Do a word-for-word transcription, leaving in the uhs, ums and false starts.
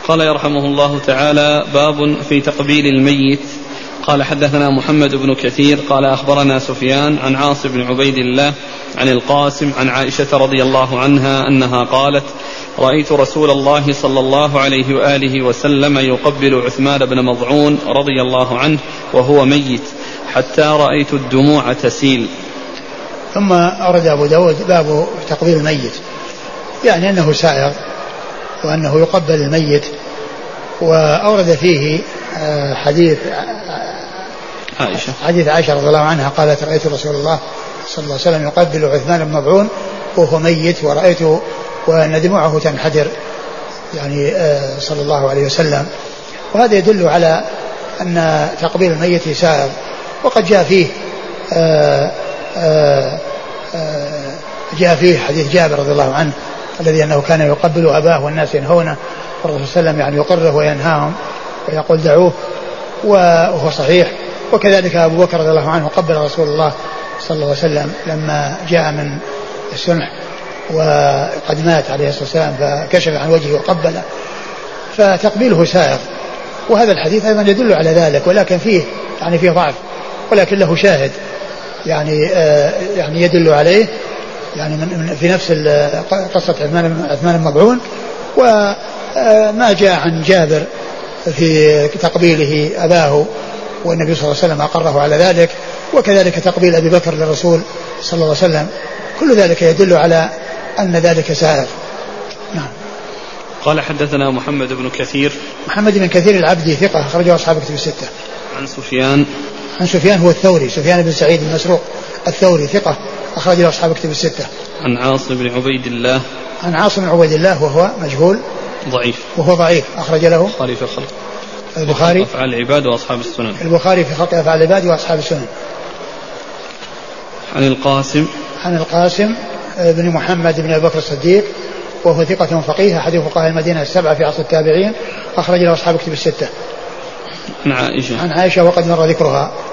قال يرحمه الله تعالى: باب في تقبيل الميت. قال حدثنا محمد بن كثير قال أخبرنا سفيان عن عاصم بن عبيد الله عن القاسم عن عائشة رضي الله عنها أنها قالت: رأيت رسول الله صلى الله عليه وآله وسلم يقبل عثمان بن مضعون رضي الله عنه وهو ميت حتى رأيت الدموع تسيل. ثم أورد أبو داود باب تقبيل الميت، يعني أنه سائغ وأنه يقبل الميت، وأورد فيه حديث عائشة حديث عائشة رضي الله عنها قالت: رأيت رسول الله صلى الله عليه وسلم يقبل عثمان بن مضعون وهو ميت ورأيت وأن دموعه تنحدر، يعني صلى الله عليه وسلم. وهذا يدل على أن تقبيل الميت سائغ. وقد جاء فيه آآ آآ آآ جاء فيه حديث جابر رضي الله عنه الذي أنه كان يقبل أباه والناس ينهونه، والرسول صلى الله عليه وسلم يعني يقره وينهاهم ويقول دعوه، وهو صحيح. وكذلك أبو بكر رضي الله عنه قبل رسول الله صلى الله عليه وسلم لما جاء من السنح وقد مات عليه الصلاة والسلام، فكشف عن وجهه وقبله، فتقبيله سائغ. وهذا الحديث أيضا يدل على ذلك، ولكن فيه يعني فيه ضعف، ولكن له شاهد يعني آه يعني يدل عليه، يعني من في نفس قصة عثمان بن مضعون. وما جاء عن جابر في تقبيله أباه والنبي صلى الله عليه وسلم أقره على ذلك، وكذلك تقبيل أبي بكر للرسول صلى الله عليه وسلم، كل ذلك يدل على أن ذلك سائغ. نعم. قال حدثنا محمد بن كثير. محمد بن كثير العبدي ثقة أخرجه أصحاب كتب الستة. عن سفيان. عن سفيان هو الثوري، سفيان بن سعيد المسروق الثوري ثقة أخرجه أصحاب كتب الستة. عن عاصم بن عبيد الله. عن عاصم بن عبيد الله وهو مجهول ضعيف. وهو ضعيف أخرج له البخاري في خلق البخاري أفعال العباد وأصحاب السنن. البخاري في خلق أفعال العباد وأصحاب السنن. عن القاسم. عن القاسم بن محمد بن أبي بكر الصديق وهو ثقة فقيه أحد فقهاء المدينة السبعة في عصر التابعين، أخرج له أصحاب كتب الستة. عن عائشة. عن عائشة وقد مر ذكرها